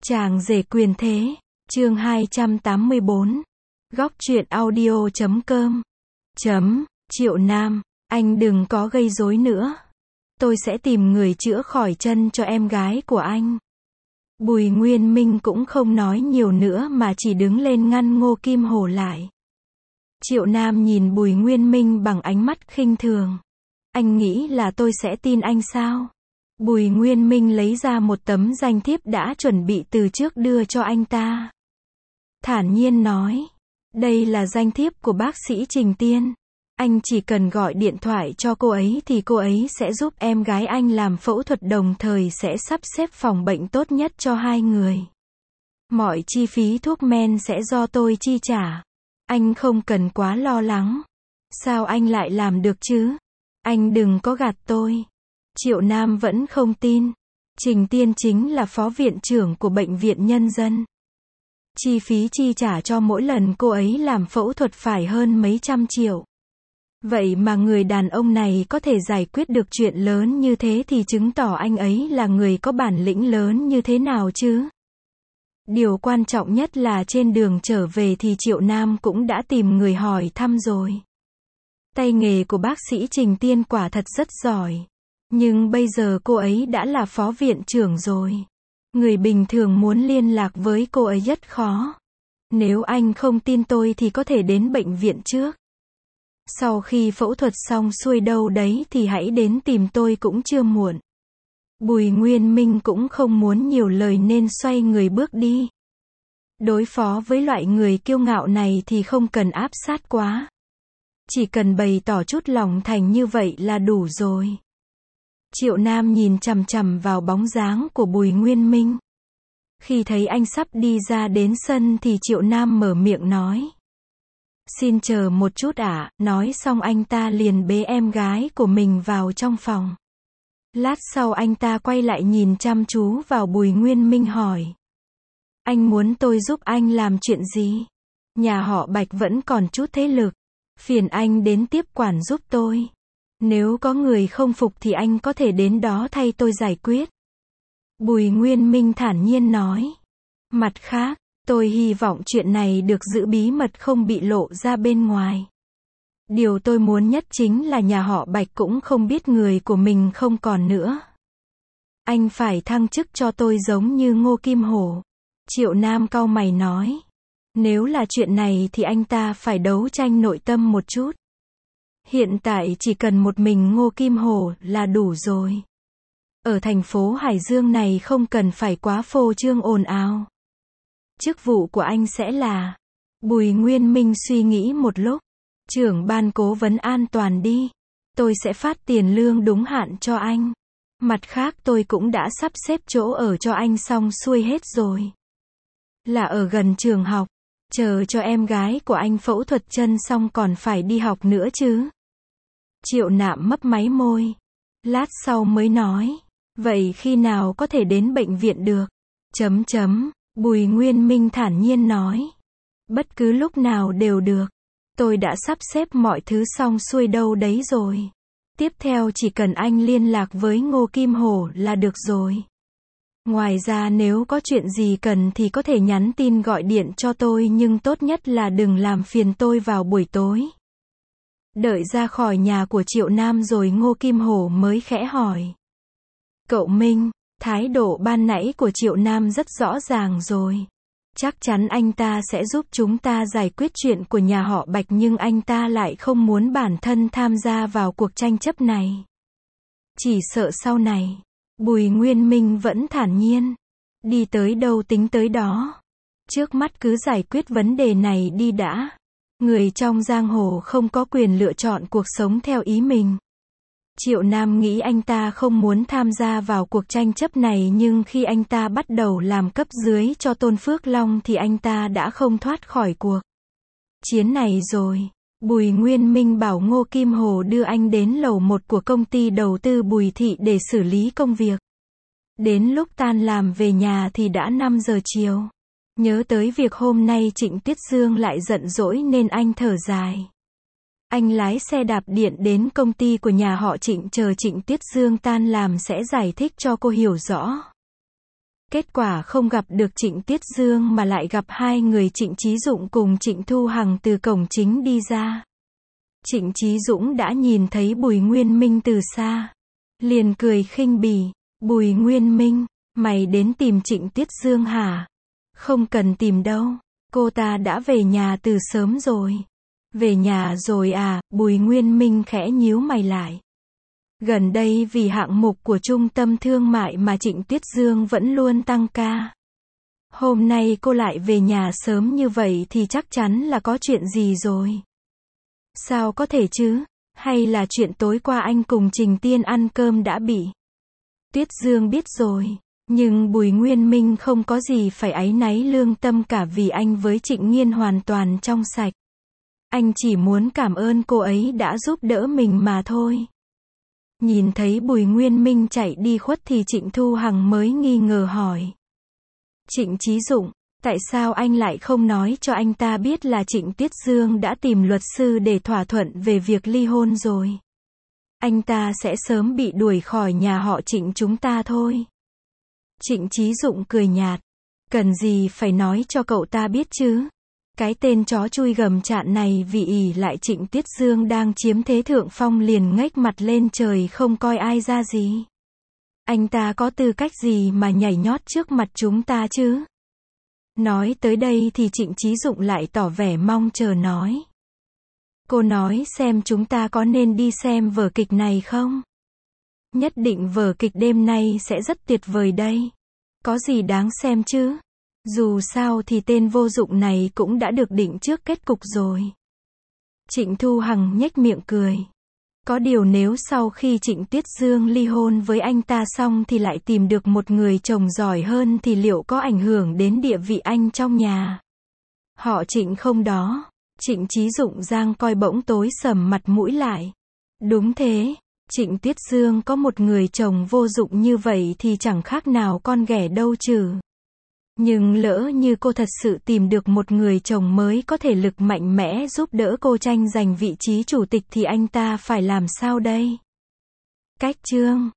Chàng rể quyền thế, chương 284. Góc truyện audio.com. Triệu Nam, anh đừng có gây rối nữa. Tôi sẽ tìm người chữa khỏi chân cho em gái của anh. Bùi Nguyên Minh cũng không nói nhiều nữa mà chỉ đứng lên ngăn Ngô Kim Hổ lại. Triệu Nam nhìn Bùi Nguyên Minh bằng ánh mắt khinh thường. Anh nghĩ là tôi sẽ tin anh sao? Bùi Nguyên Minh lấy ra một tấm danh thiếp đã chuẩn bị từ trước đưa cho anh ta. Thản nhiên nói, đây là danh thiếp của bác sĩ Trình Tiên. Anh chỉ cần gọi điện thoại cho cô ấy thì cô ấy sẽ giúp em gái anh làm phẫu thuật, đồng thời sẽ sắp xếp phòng bệnh tốt nhất cho hai người. Mọi chi phí thuốc men sẽ do tôi chi trả. Anh không cần quá lo lắng. Sao anh lại làm được chứ? Anh đừng có gạt tôi. Triệu Nam vẫn không tin. Trình Tiên chính là phó viện trưởng của bệnh viện nhân dân. Chi phí chi trả cho mỗi lần cô ấy làm phẫu thuật phải hơn mấy trăm triệu. Vậy mà người đàn ông này có thể giải quyết được chuyện lớn như thế thì chứng tỏ anh ấy là người có bản lĩnh lớn như thế nào chứ? Điều quan trọng nhất là trên đường trở về thì Triệu Nam cũng đã tìm người hỏi thăm rồi. Tay nghề của bác sĩ Trình Tiên quả thật rất giỏi. Nhưng bây giờ cô ấy đã là phó viện trưởng rồi. Người bình thường muốn liên lạc với cô ấy rất khó. Nếu anh không tin tôi thì có thể đến bệnh viện trước. Sau khi phẫu thuật xong xuôi đâu đấy thì hãy đến tìm tôi cũng chưa muộn. Bùi Nguyên Minh cũng không muốn nhiều lời nên xoay người bước đi. Đối phó với loại người kiêu ngạo này thì không cần áp sát quá. Chỉ cần bày tỏ chút lòng thành như vậy là đủ rồi. Triệu Nam nhìn chằm chằm vào bóng dáng của Bùi Nguyên Minh. Khi thấy anh sắp đi ra đến sân thì Triệu Nam mở miệng nói. Xin chờ một chút ạ. Nói xong anh ta liền bế em gái của mình vào trong phòng. Lát sau anh ta quay lại nhìn chăm chú vào Bùi Nguyên Minh hỏi. Anh muốn tôi giúp anh làm chuyện gì? Nhà họ Bạch vẫn còn chút thế lực. Phiền anh đến tiếp quản giúp tôi. Nếu có người không phục thì anh có thể đến đó thay tôi giải quyết. Bùi Nguyên Minh thản nhiên nói. Mặt khác, tôi hy vọng chuyện này được giữ bí mật, không bị lộ ra bên ngoài. Điều tôi muốn nhất chính là nhà họ Bạch cũng không biết người của mình không còn nữa. Anh phải thăng chức cho tôi giống như Ngô Kim Hổ. Triệu Nam cau mày nói. Nếu là chuyện này thì anh ta phải đấu tranh nội tâm một chút. Hiện tại chỉ cần một mình Ngô Kim Hổ là đủ rồi. Ở thành phố Hải Dương này không cần phải quá phô trương ồn ào. Chức vụ của anh sẽ là... Bùi Nguyên Minh suy nghĩ một lúc. Trưởng ban cố vấn an toàn đi. Tôi sẽ phát tiền lương đúng hạn cho anh. Mặt khác tôi cũng đã sắp xếp chỗ ở cho anh xong xuôi hết rồi. Là ở gần trường học. Chờ cho em gái của anh phẫu thuật chân xong còn phải đi học nữa chứ. Triệu Nạm mấp máy môi. Lát sau mới nói. Vậy khi nào có thể đến bệnh viện được? Bùi Nguyên Minh thản nhiên nói. Bất cứ lúc nào đều được. Tôi đã sắp xếp mọi thứ xong xuôi đâu đấy rồi. Tiếp theo chỉ cần anh liên lạc với Ngô Kim Hổ là được rồi. Ngoài ra nếu có chuyện gì cần thì có thể nhắn tin gọi điện cho tôi, nhưng tốt nhất là đừng làm phiền tôi vào buổi tối. Đợi ra khỏi nhà của Triệu Nam rồi Ngô Kim Hổ mới khẽ hỏi. Cậu Minh, thái độ ban nãy của Triệu Nam rất rõ ràng rồi. Chắc chắn anh ta sẽ giúp chúng ta giải quyết chuyện của nhà họ Bạch, nhưng anh ta lại không muốn bản thân tham gia vào cuộc tranh chấp này. Chỉ sợ sau này. Bùi Nguyên Minh vẫn thản nhiên. Đi tới đâu tính tới đó. Trước mắt cứ giải quyết vấn đề này đi đã. Người trong giang hồ không có quyền lựa chọn cuộc sống theo ý mình. Triệu Nam nghĩ anh ta không muốn tham gia vào cuộc tranh chấp này, nhưng khi anh ta bắt đầu làm cấp dưới cho Tôn Phước Long thì anh ta đã không thoát khỏi cuộc chiến này rồi. Bùi Nguyên Minh bảo Ngô Kim Hổ đưa anh đến lầu 1 của công ty đầu tư Bùi Thị để xử lý công việc. Đến lúc tan làm về nhà thì đã 5 giờ chiều. Nhớ tới việc hôm nay Trịnh Tuyết Dương lại giận dỗi nên anh thở dài. Anh lái xe đạp điện đến công ty của nhà họ Trịnh, chờ Trịnh Tuyết Dương tan làm sẽ giải thích cho cô hiểu rõ. Kết quả không gặp được Trịnh Tiết Dương mà lại gặp hai người Trịnh Chí Dũng cùng Trịnh Thu Hằng từ cổng chính đi ra. Trịnh Chí Dũng đã nhìn thấy Bùi Nguyên Minh từ xa. Liền cười khinh bỉ, Bùi Nguyên Minh, mày đến tìm Trịnh Tiết Dương hả? Không cần tìm đâu, cô ta đã về nhà từ sớm rồi. Về nhà rồi à? Bùi Nguyên Minh khẽ nhíu mày lại. Gần đây vì hạng mục của trung tâm thương mại mà Trịnh Tiết Dương vẫn luôn tăng ca. Hôm nay cô lại về nhà sớm như vậy thì chắc chắn là có chuyện gì rồi. Sao có thể chứ? Hay là chuyện tối qua anh cùng Trình Tiên ăn cơm đã bị Tiết Dương biết rồi. Nhưng Bùi Nguyên Minh không có gì phải áy náy lương tâm cả vì anh với Trịnh Nghiên hoàn toàn trong sạch. Anh chỉ muốn cảm ơn cô ấy đã giúp đỡ mình mà thôi. Nhìn thấy Bùi Nguyên Minh chạy đi khuất thì Trịnh Thu Hằng mới nghi ngờ hỏi. Trịnh Chí Dũng, tại sao anh lại không nói cho anh ta biết là Trịnh Tiết Dương đã tìm luật sư để thỏa thuận về việc ly hôn rồi? Anh ta sẽ sớm bị đuổi khỏi nhà họ Trịnh chúng ta thôi. Trịnh Chí Dũng cười nhạt. Cần gì phải nói cho cậu ta biết chứ? Cái tên chó chui gầm chạn này vì ỷ lại Trịnh Tiết Dương đang chiếm thế thượng phong liền ngếch mặt lên trời không coi ai ra gì. Anh ta có tư cách gì mà nhảy nhót trước mặt chúng ta chứ? Nói tới đây thì Trịnh Chí Dũng lại tỏ vẻ mong chờ nói. Cô nói xem chúng ta có nên đi xem vở kịch này không? Nhất định vở kịch đêm nay sẽ rất tuyệt vời đây. Có gì đáng xem chứ? Dù sao thì tên vô dụng này cũng đã được định trước kết cục rồi. Trịnh Thu Hằng nhếch miệng cười. Có điều nếu sau khi Trịnh Tiết Dương ly hôn với anh ta xong thì lại tìm được một người chồng giỏi hơn thì liệu có ảnh hưởng đến địa vị anh trong nhà họ Trịnh không đó? Trịnh Chí Dũng giang coi bỗng tối sầm mặt mũi lại. Đúng thế, Trịnh Tiết Dương có một người chồng vô dụng như vậy thì chẳng khác nào con ghẻ đâu chứ. Nhưng lỡ như cô thật sự tìm được một người chồng mới có thể lực mạnh mẽ giúp đỡ cô tranh giành vị trí chủ tịch thì anh ta phải làm sao đây? Cách chương